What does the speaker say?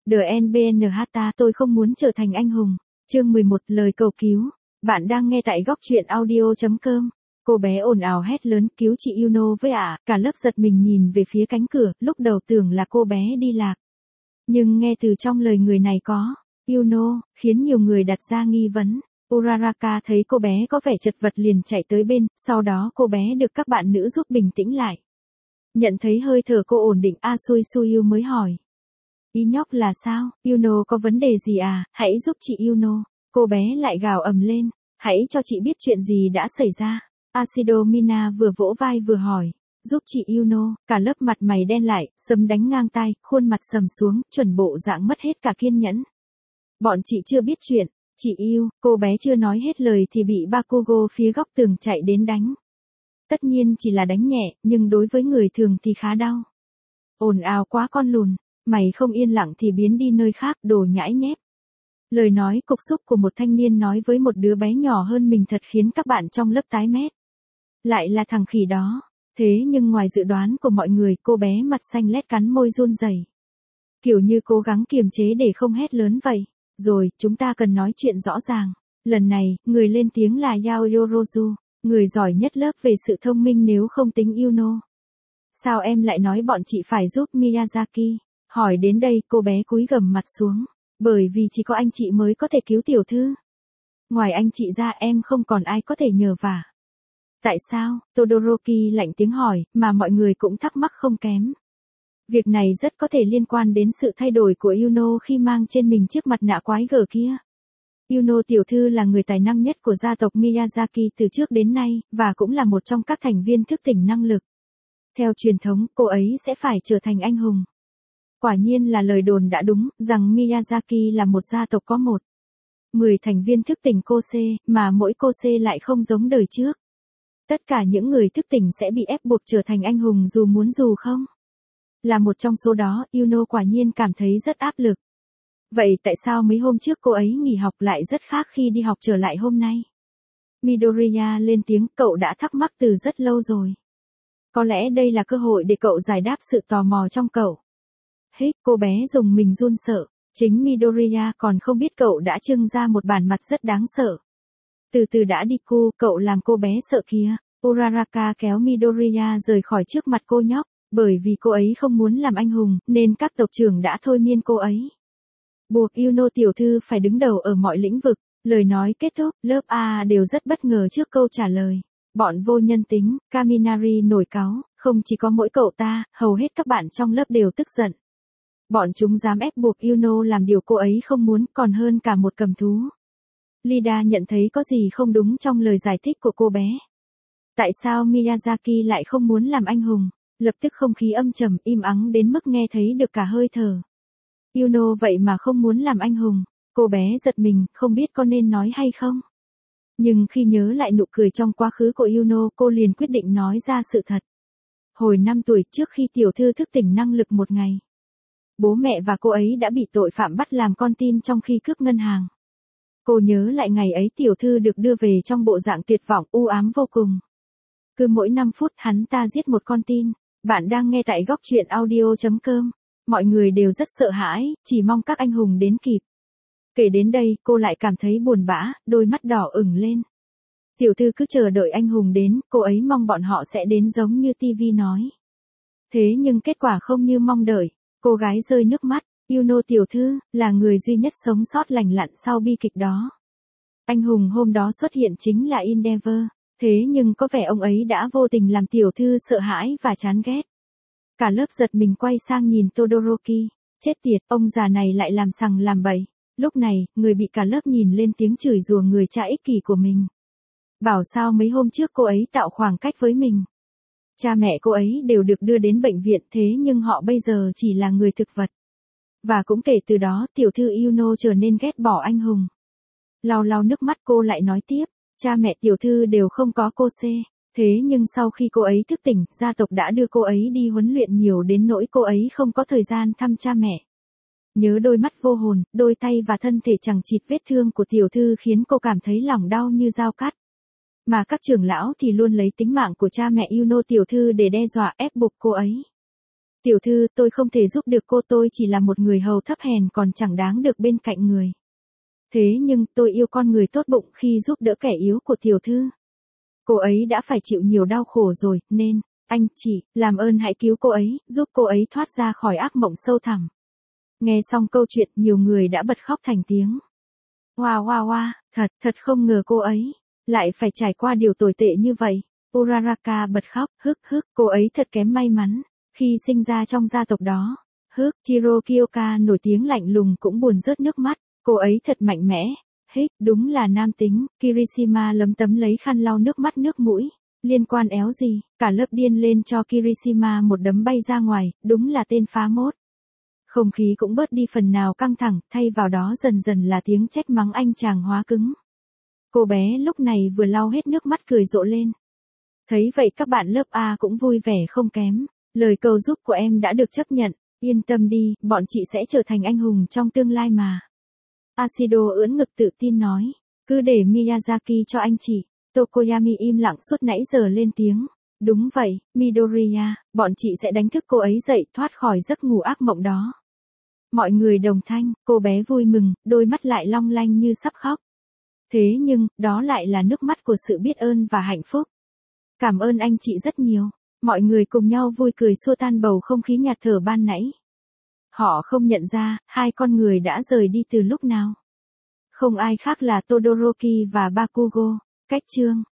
DNBNH ta tôi không muốn trở thành anh hùng. Chương 11 lời cầu cứu. Bạn đang nghe tại góc truyện audio.com. Cô bé ồn ào hét lớn cứu chị Yuno với ạ. Cả lớp giật mình nhìn về phía cánh cửa, lúc đầu tưởng là cô bé đi lạc. Nhưng nghe từ trong lời người này có Yuno, khiến nhiều người đặt ra nghi vấn. Uraraka thấy cô bé có vẻ chật vật liền chạy tới bên, sau đó cô bé được các bạn nữ giúp bình tĩnh lại. Nhận thấy hơi thở cô ổn định, Asui Suyu mới hỏi. Ý nhóc là sao, Yuno có vấn đề gì à, hãy giúp chị Yuno. Cô bé lại gào ầm lên, hãy cho chị biết chuyện gì đã xảy ra. Ashido Mina vừa vỗ vai vừa hỏi, giúp chị Yuno, cả lớp mặt mày đen lại, sấm đánh ngang tai, khuôn mặt sầm xuống, chuẩn bộ dạng mất hết cả kiên nhẫn. Bọn chị chưa biết chuyện, chị yêu, cô bé chưa nói hết lời thì bị Bakugo phía góc tường chạy đến đánh. Tất nhiên chỉ là đánh nhẹ, nhưng đối với người thường thì khá đau. Ồn ào quá con lùn, mày không yên lặng thì biến đi nơi khác, đồ nhãi nhép. Lời nói cục xúc của một thanh niên nói với một đứa bé nhỏ hơn mình thật khiến các bạn trong lớp tái mét. Lại là thằng khỉ đó. Thế nhưng ngoài dự đoán của mọi người, cô bé mặt xanh lét cắn môi run rẩy, kiểu như cố gắng kiềm chế để không hét lớn vậy. Rồi, chúng ta cần nói chuyện rõ ràng. Lần này, người lên tiếng là Yao Yorozu, người giỏi nhất lớp về sự thông minh nếu không tính Yuno. Sao em lại nói bọn chị phải giúp Miyazaki? Hỏi đến đây, cô bé cúi gằm mặt xuống. Bởi vì chỉ có anh chị mới có thể cứu tiểu thư. Ngoài anh chị ra em không còn ai có thể nhờ vả. Tại sao? Todoroki lạnh tiếng hỏi, mà mọi người cũng thắc mắc không kém. Việc này rất có thể liên quan đến sự thay đổi của Yuno khi mang trên mình chiếc mặt nạ quái gở kia. Yuno tiểu thư là người tài năng nhất của gia tộc Miyazaki từ trước đến nay, và cũng là một trong các thành viên thức tỉnh năng lực. Theo truyền thống, cô ấy sẽ phải trở thành anh hùng. Quả nhiên là lời đồn đã đúng, rằng Miyazaki là một gia tộc có 10 thành viên thức tỉnh Kose, mà mỗi Kose lại không giống đời trước. Tất cả những người thức tỉnh sẽ bị ép buộc trở thành anh hùng dù muốn dù không. Là một trong số đó, Yuno quả nhiên cảm thấy rất áp lực. Vậy tại sao mấy hôm trước cô ấy nghỉ học lại rất khác khi đi học trở lại hôm nay? Midoriya lên tiếng, cậu đã thắc mắc từ rất lâu rồi. Có lẽ đây là cơ hội để cậu giải đáp sự tò mò trong cậu. Hích, cô bé dùng mình run sợ. Chính Midoriya còn không biết cậu đã trưng ra một bản mặt rất đáng sợ. Từ từ đã đi cu, cậu làm cô bé sợ kìa. Uraraka kéo Midoriya rời khỏi trước mặt cô nhóc, bởi vì cô ấy không muốn làm anh hùng, nên các tộc trưởng đã thôi miên cô ấy. Buộc Yuno tiểu thư phải đứng đầu ở mọi lĩnh vực. Lời nói kết thúc, lớp A đều rất bất ngờ trước câu trả lời. Bọn vô nhân tính, Kaminari nổi cáu, không chỉ có mỗi cậu ta, hầu hết các bạn trong lớp đều tức giận. Bọn chúng dám ép buộc Yuno làm điều cô ấy không muốn, còn hơn cả một cầm thú. Lida nhận thấy có gì không đúng trong lời giải thích của cô bé. Tại sao Miyazaki lại không muốn làm anh hùng? Lập tức không khí âm trầm, im ắng đến mức nghe thấy được cả hơi thở. Yuno vậy mà không muốn làm anh hùng. Cô bé giật mình, không biết có nên nói hay không. Nhưng khi nhớ lại nụ cười trong quá khứ của Yuno, cô liền quyết định nói ra sự thật. Hồi 5 tuổi, trước khi tiểu thư thức tỉnh năng lực một ngày, bố mẹ và cô ấy đã bị tội phạm bắt làm con tin trong khi cướp ngân hàng. Cô nhớ lại ngày ấy tiểu thư được đưa về trong bộ dạng tuyệt vọng, u ám vô cùng. Cứ mỗi 5 phút hắn ta giết một con tin. Bạn đang nghe tại góc truyện audio.com. Mọi người đều rất sợ hãi, chỉ mong các anh hùng đến kịp. Kể đến đây, cô lại cảm thấy buồn bã, đôi mắt đỏ ửng lên. Tiểu thư cứ chờ đợi anh hùng đến, cô ấy mong bọn họ sẽ đến giống như TV nói. Thế nhưng kết quả không như mong đợi. Cô gái rơi nước mắt. Yuno tiểu thư, là người duy nhất sống sót lành lặn sau bi kịch đó. Anh hùng hôm đó xuất hiện chính là Endeavor. Thế nhưng có vẻ ông ấy đã vô tình làm tiểu thư sợ hãi và chán ghét. Cả lớp giật mình quay sang nhìn Todoroki. Chết tiệt, ông già này lại làm sằng làm bậy. Lúc này, người bị cả lớp nhìn lên tiếng chửi rủa người cha ích kỷ của mình. Bảo sao mấy hôm trước cô ấy tạo khoảng cách với mình. Cha mẹ cô ấy đều được đưa đến bệnh viện, thế nhưng họ bây giờ chỉ là người thực vật. Và cũng kể từ đó, tiểu thư Yuno trở nên ghét bỏ anh hùng. Lau lau nước mắt cô lại nói tiếp, cha mẹ tiểu thư đều không có Kose. Thế nhưng sau khi cô ấy thức tỉnh, gia tộc đã đưa cô ấy đi huấn luyện nhiều đến nỗi cô ấy không có thời gian thăm cha mẹ. Nhớ đôi mắt vô hồn, đôi tay và thân thể chằng chịt vết thương của tiểu thư khiến cô cảm thấy lòng đau như dao cắt. Mà các trưởng lão thì luôn lấy tính mạng của cha mẹ Yuno tiểu thư để đe dọa ép buộc cô ấy. Tiểu thư, tôi không thể giúp được cô, tôi chỉ là một người hầu thấp hèn còn chẳng đáng được bên cạnh người. Thế nhưng tôi yêu con người tốt bụng khi giúp đỡ kẻ yếu của tiểu thư. Cô ấy đã phải chịu nhiều đau khổ rồi, nên, anh chị, làm ơn hãy cứu cô ấy, giúp cô ấy thoát ra khỏi ác mộng sâu thẳm. Nghe xong câu chuyện, nhiều người đã bật khóc thành tiếng. Wow wow wow, thật không ngờ cô ấy lại phải trải qua điều tồi tệ như vậy. Uraraka bật khóc, cô ấy thật kém may mắn khi sinh ra trong gia tộc đó. Chiro Kyoka nổi tiếng lạnh lùng cũng buồn rớt nước mắt, cô ấy thật mạnh mẽ. Đúng là nam tính. Kirishima lấm tấm lấy khăn lau nước mắt nước mũi. Liên quan éo gì, cả lớp điên lên cho Kirishima một đấm bay ra ngoài, đúng là tên phá mốt. Không khí cũng bớt đi phần nào căng thẳng, thay vào đó dần dần là tiếng trách mắng anh chàng hóa cứng. Cô bé lúc này vừa lau hết nước mắt cười rộ lên. Thấy vậy các bạn lớp A cũng vui vẻ không kém. Lời cầu giúp của em đã được chấp nhận. Yên tâm đi, bọn chị sẽ trở thành anh hùng trong tương lai mà. Ashido ưỡn ngực tự tin nói. Cứ để Miyazaki cho anh chị. Tokoyami im lặng suốt nãy giờ lên tiếng. Đúng vậy, Midoriya, bọn chị sẽ đánh thức cô ấy dậy thoát khỏi giấc ngủ ác mộng đó. Mọi người đồng thanh, cô bé vui mừng, đôi mắt lại long lanh như sắp khóc. Thế nhưng, đó lại là nước mắt của sự biết ơn và hạnh phúc. Cảm ơn anh chị rất nhiều. Mọi người cùng nhau vui cười xua tan bầu không khí nhạt thở ban nãy. Họ không nhận ra, hai con người đã rời đi từ lúc nào. Không ai khác là Todoroki và Bakugo. Cách chương